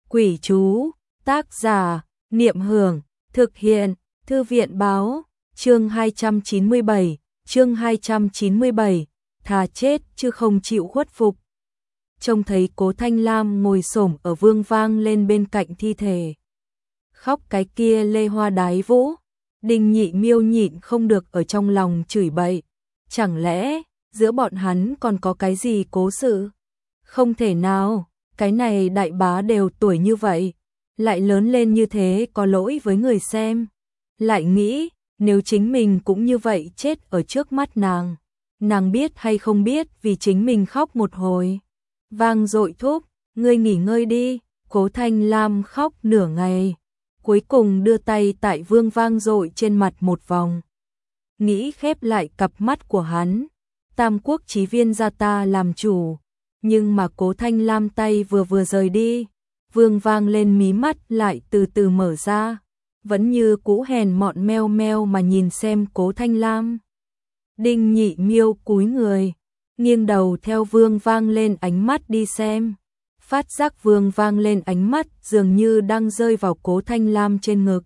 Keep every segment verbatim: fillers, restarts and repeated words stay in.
Quỷ chú, tác giả, Niệm Hưởng, thực hiện, Thư viện báo, chương hai trăm chín mươi bảy, chương hai trăm chín mươi bảy, thà chết chứ không chịu khuất phục. Trông thấy Cố Thanh Lam ngồi xổm ở Vương Vang lên bên cạnh thi thể. Khóc cái kia lê hoa đái vũ, Đinh Nhị Miêu nhịn không được ở trong lòng chửi bậy. Chẳng lẽ, giữa bọn hắn còn có cái gì cố sự? Không thể nào, cái này đại bá đều tuổi như vậy, lại lớn lên như thế có lỗi với người xem. Lại nghĩ, nếu chính mình cũng như vậy chết ở trước mắt nàng, nàng biết hay không biết vì chính mình khóc một hồi. Vang dội thúc, ngươi nghỉ ngơi đi, Cố Thanh Lam khóc nửa ngày, cuối cùng đưa tay tại Vương Vang dội trên mặt một vòng. Nghĩ khép lại cặp mắt của hắn, Tam Quốc chí viên gia ta làm chủ, nhưng mà Cố Thanh Lam tay vừa vừa rời đi, Vương Vang lên mí mắt lại từ từ mở ra, vẫn như cũ hèn mọn meo meo mà nhìn xem Cố Thanh Lam. Đinh Nhị Miêu cúi người, nghiêng đầu theo Vương Vang lên ánh mắt đi xem, phát giác Vương Vang lên ánh mắt dường như đang rơi vào Cố Thanh Lam trên ngực.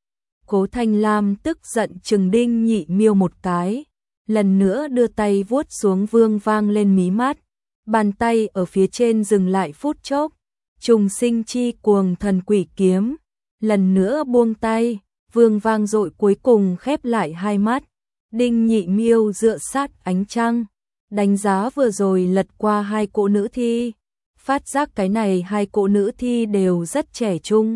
Cố Thanh Lam tức giận trừng Đinh Nhị Miêu một cái, lần nữa đưa tay vuốt xuống Vương Vang lên mí mắt, bàn tay ở phía trên dừng lại phút chốc, trùng sinh chi cuồng thần quỷ kiếm, lần nữa buông tay, Vương Vang dội cuối cùng khép lại hai mắt. Đinh Nhị Miêu dựa sát ánh trăng, đánh giá vừa rồi lật qua hai cỗ nữ thi, phát giác cái này hai cỗ nữ thi đều rất trẻ trung.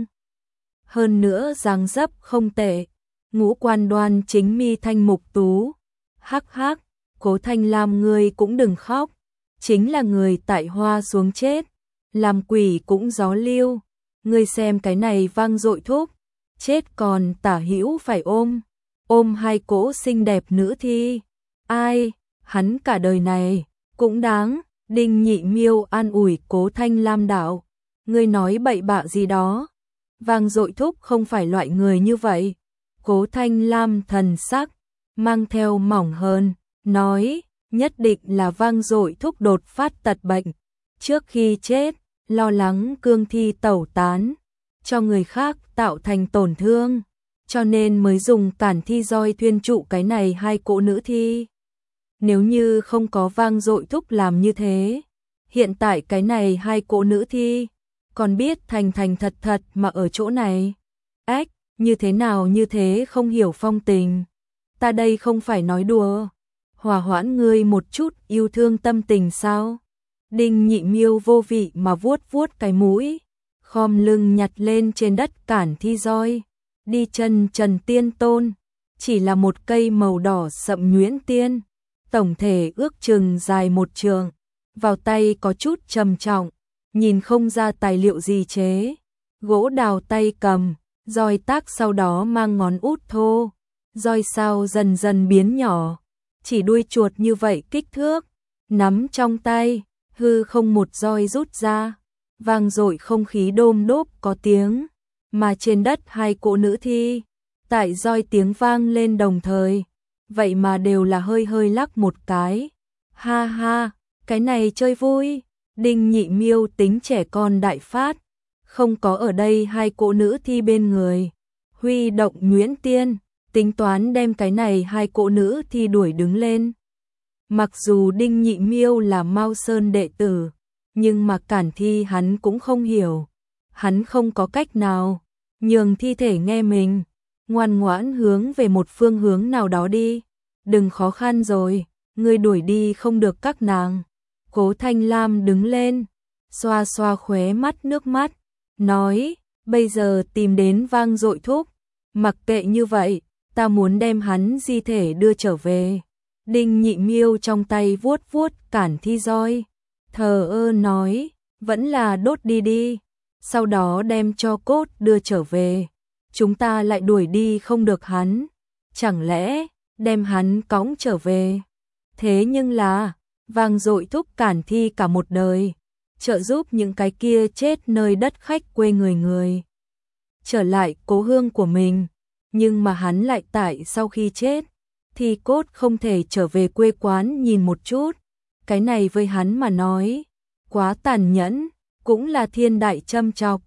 Hơn nữa dáng dấp không tệ, ngũ quan đoan chính mi thanh mục tú. Hắc hắc, Cố Thanh Lam ngươi cũng đừng khóc, chính là người tại hoa xuống chết, làm quỷ cũng gió lưu, ngươi xem cái này vang dội thúc, chết còn tả hữu phải ôm, ôm hai cỗ xinh đẹp nữ thi, ai, hắn cả đời này, cũng đáng. Đinh Nhị Miêu an ủi Cố Thanh Lam đạo, ngươi nói bậy bạ gì đó, Vang dội thúc không phải loại người như vậy. Cố Thanh Lam thần sắc, mang theo mỏng hơn, nói, nhất định là Vang dội thúc đột phát tật bệnh, trước khi chết, lo lắng cương thi tẩu tán, cho người khác tạo thành tổn thương, cho nên mới dùng cản thi roi thuyên trụ cái này hai cỗ nữ thi. Nếu như không có Vang dội thúc làm như thế, hiện tại cái này hai cỗ nữ thi, còn biết thành thành thật thật mà ở chỗ này. Ách, như thế nào như thế không hiểu phong tình. Ta đây không phải nói đùa, hòa hoãn ngươi một chút yêu thương tâm tình sao? Đinh Nhị Miêu vô vị mà vuốt vuốt cái mũi, khom lưng nhặt lên trên đất cản thi roi, đi chân trần tiên tôn, chỉ là một cây màu đỏ sậm nhuyễn tiên, tổng thể ước chừng dài một trượng, vào tay có chút trầm trọng, nhìn không ra tài liệu gì chế, gỗ đào tay cầm, roi tác sau đó mang ngón út thô, roi sao dần dần biến nhỏ, chỉ đuôi chuột như vậy kích thước, nắm trong tay, hư không một roi rút ra, vang dội không khí đôm đốp có tiếng, mà trên đất hai cỗ nữ thi, tại roi tiếng vang lên đồng thời, vậy mà đều là hơi hơi lắc một cái. Ha ha, cái này chơi vui. Đinh Nhị Miêu tính trẻ con đại phát, không có ở đây hai cỗ nữ thi bên người, huy động nhuyễn tiên, tính toán đem cái này hai cỗ nữ thi đuổi đứng lên. Mặc dù Đinh Nhị Miêu là Mao Sơn đệ tử, nhưng mà cản thi hắn cũng không hiểu, hắn không có cách nào, nhường thi thể nghe mình, ngoan ngoãn hướng về một phương hướng nào đó đi, đừng khó khăn rồi, ngươi đuổi đi không được các nàng. Cố Thanh Lam đứng lên, xoa xoa khóe mắt nước mắt, nói, bây giờ tìm đến Vang dội thúc, mặc kệ như vậy, ta muốn đem hắn di thể đưa trở về. Đinh Nhị Miêu trong tay vuốt vuốt cản thi roi, thờ ơ nói, vẫn là đốt đi đi, sau đó đem cho cốt đưa trở về, chúng ta lại đuổi đi không được hắn, chẳng lẽ đem hắn cõng trở về. Thế nhưng là Vang dội thúc cản thi cả một đời, trợ giúp những cái kia chết nơi đất khách quê người người trở lại cố hương của mình, nhưng mà hắn lại tại sau khi chết, thi cốt không thể trở về quê quán nhìn một chút, cái này với hắn mà nói, quá tàn nhẫn, cũng là thiên đại châm chọc.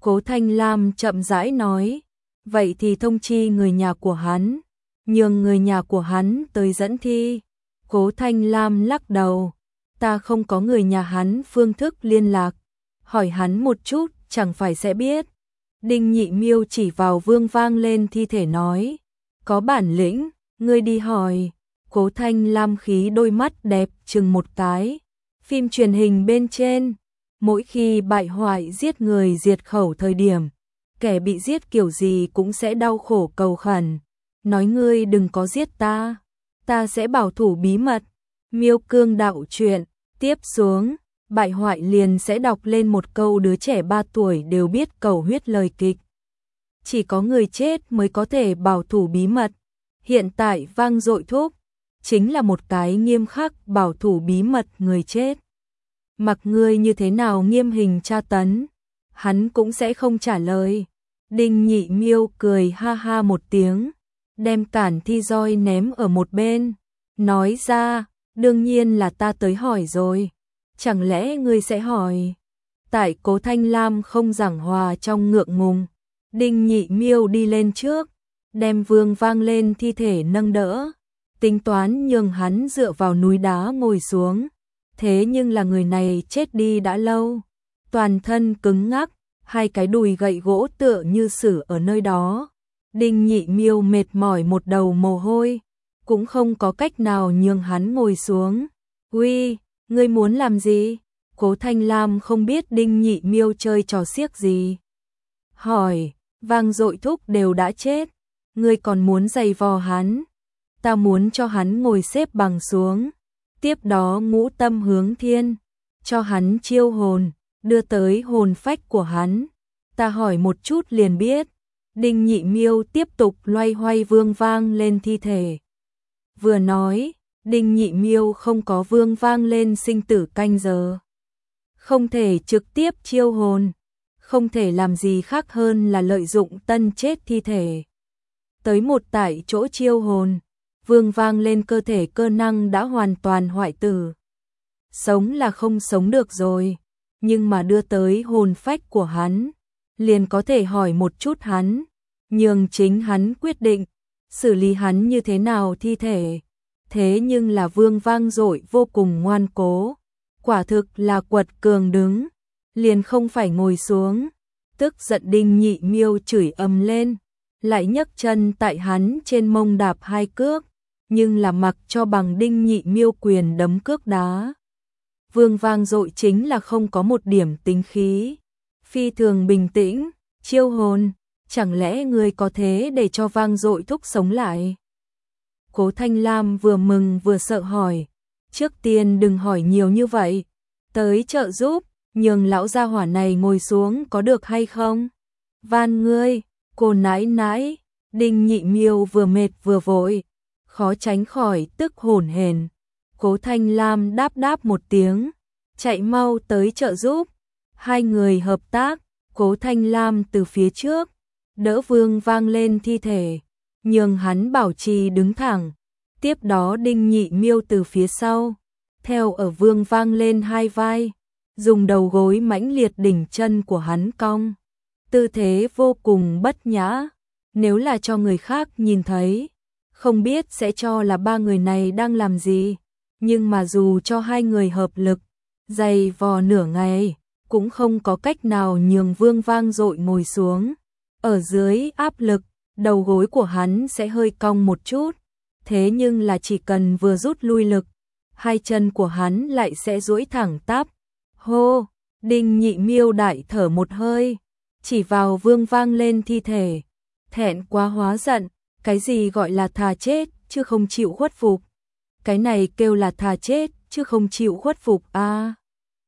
Cố Thanh Lam chậm rãi nói, vậy thì thông chi người nhà của hắn, nhường người nhà của hắn tới dẫn thi. Cố Thanh Lam lắc đầu, ta không có người nhà hắn phương thức liên lạc, hỏi hắn một chút chẳng phải sẽ biết. Đinh Nhị Miêu chỉ vào Vương Vang lên thi thể nói, có bản lĩnh, ngươi đi hỏi. Cố Thanh Lam khí đôi mắt đẹp chừng một cái. Phim truyền hình bên trên, mỗi khi bại hoại giết người diệt khẩu thời điểm, kẻ bị giết kiểu gì cũng sẽ đau khổ cầu khẩn, nói ngươi đừng có giết ta, ta sẽ bảo thủ bí mật. Miêu Cương đạo truyện, tiếp xuống, bại hoại liền sẽ đọc lên một câu đứa trẻ ba tuổi đều biết cầu huyết lời kịch. Chỉ có người chết mới có thể bảo thủ bí mật. Hiện tại Vang Dội Thúc chính là một cái nghiêm khắc bảo thủ bí mật người chết. Mặc ngươi như thế nào nghiêm hình tra tấn, hắn cũng sẽ không trả lời. Đinh Nhị Miêu cười ha ha một tiếng, đem cản thi roi ném ở một bên, nói ra, đương nhiên là ta tới hỏi rồi, chẳng lẽ ngươi sẽ hỏi? Tại Cố Thanh Lam không giảng hòa trong ngượng ngùng, Đinh Nhị Miêu đi lên trước, đem Vương Vang lên thi thể nâng đỡ, tính toán nhường hắn dựa vào núi đá ngồi xuống. Thế nhưng là người này chết đi đã lâu, toàn thân cứng ngắc, hai cái đùi gậy gỗ tựa như sử ở nơi đó. Đinh Nhị Miêu mệt mỏi một đầu mồ hôi, cũng không có cách nào nhường hắn ngồi xuống. Uy, ngươi muốn làm gì? Cố Thanh Lam không biết Đinh Nhị Miêu chơi trò xiếc gì. Hỏi, Vang Dội Thúc đều đã chết, ngươi còn muốn giày vò hắn? Ta muốn cho hắn ngồi xếp bằng xuống. Tiếp đó ngũ tâm hướng thiên, cho hắn chiêu hồn, đưa tới hồn phách của hắn. Ta hỏi một chút liền biết. Đinh Nhị Miêu tiếp tục loay hoay Vương Vang lên thi thể. Vừa nói, Đinh Nhị Miêu không có Vương Vang lên sinh tử canh giờ, không thể trực tiếp chiêu hồn, không thể làm gì khác hơn là lợi dụng tân chết thi thể. Tới một tại chỗ chiêu hồn, Vương Vang lên cơ thể cơ năng đã hoàn toàn hoại tử. Sống là không sống được rồi, nhưng mà đưa tới hồn phách của hắn, liền có thể hỏi một chút hắn, nhường chính hắn quyết định, xử lý hắn như thế nào thi thể. Thế nhưng là Vương Vang Dội vô cùng ngoan cố, quả thực là quật cường đứng, liền không phải ngồi xuống. Tức giận Đinh Nhị Miêu chửi ầm lên, lại nhấc chân tại hắn trên mông đạp hai cước, nhưng là mặc cho bằng Đinh Nhị Miêu quyền đấm cước đá. Vương Vang Dội chính là không có một điểm tính khí, phi thường bình tĩnh, chiêu hồn, chẳng lẽ người có thế để cho Vang Dội Thúc sống lại? Cố Thanh Lam vừa mừng vừa sợ hỏi, trước tiên đừng hỏi nhiều như vậy, tới trợ giúp, nhường lão gia hỏa này ngồi xuống có được hay không? Van ngươi, cô nãi nãi. Đinh Nhị Miêu vừa mệt vừa vội, khó tránh khỏi tức hổn hển. Cố Thanh Lam đáp đáp một tiếng, chạy mau tới trợ giúp. Hai người hợp tác, Cố Thanh Lam từ phía trước, đỡ Vương Vang lên thi thể, nhường hắn bảo trì đứng thẳng. Tiếp đó Đinh Nhị Miêu từ phía sau, theo ở Vương Vang lên hai vai, dùng đầu gối mãnh liệt đỉnh chân của hắn cong. Tư thế vô cùng bất nhã, nếu là cho người khác nhìn thấy, không biết sẽ cho là ba người này đang làm gì, nhưng mà dù cho hai người hợp lực, giày vò nửa ngày, cũng không có cách nào nhường Vương Vang Dội ngồi xuống. Ở dưới áp lực, đầu gối của hắn sẽ hơi cong một chút, thế nhưng là chỉ cần vừa rút lui lực, hai chân của hắn lại sẽ duỗi thẳng tắp. Hô, Đinh Nhị Miêu đại thở một hơi, chỉ vào Vương Vang lên thi thể, thẹn quá hóa giận, cái gì gọi là thà chết chứ không chịu khuất phục? Cái này kêu là thà chết chứ không chịu khuất phục a. À,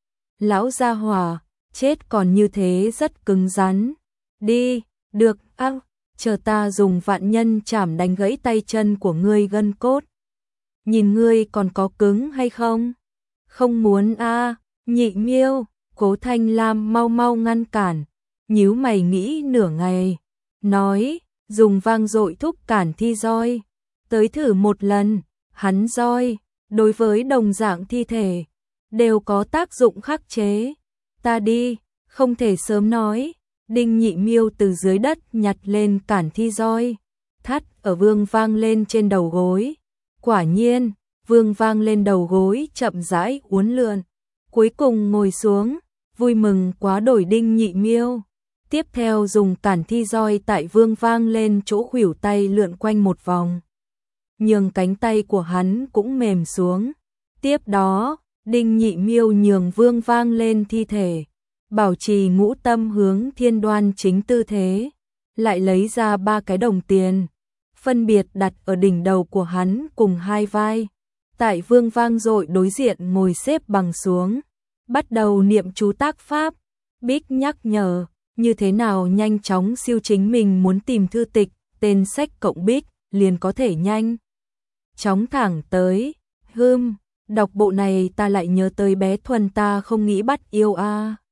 lão gia hỏa, chết còn như thế rất cứng rắn. Đi, được, a, à, chờ ta dùng vạn nhân chảm đánh gãy tay chân của ngươi gân cốt. Nhìn ngươi còn có cứng hay không? Không muốn a. À, Nhị Miêu. Cố Thanh Lam mau mau ngăn cản, nhíu mày nghĩ nửa ngày, nói, dùng Vang Dội Thúc cản thi roi, tới thử một lần. Hắn roi, đối với đồng dạng thi thể, đều có tác dụng khắc chế. Ta đi, không thể sớm nói. Đinh Nhị Miêu từ dưới đất nhặt lên cản thi roi, thắt ở Vương vang lên trên đầu gối. Quả nhiên, Vương vang lên đầu gối chậm rãi uốn lượn, cuối cùng ngồi xuống, vui mừng quá đổi Đinh Nhị Miêu. Tiếp theo dùng cản thi roi tại Vương vang lên chỗ khuỷu tay lượn quanh một vòng, nhường cánh tay của hắn cũng mềm xuống. Tiếp đó, Đinh Nhị Miêu nhường Vương vang lên thi thể, bảo trì ngũ tâm hướng thiên đoan chính tư thế, lại lấy ra ba cái đồng tiền, phân biệt đặt ở đỉnh đầu của hắn cùng hai vai. Tại Vương vang dội đối diện ngồi xếp bằng xuống, bắt đầu niệm chú tác pháp. Bích nhắc nhở, như thế nào nhanh chóng siêu chính mình muốn tìm thư tịch, tên sách cộng Bích, liền có thể nhanh chóng thẳng tới. Hưm, đọc bộ này ta lại nhớ tới bé Thuần ta không nghĩ bắt yêu a. À.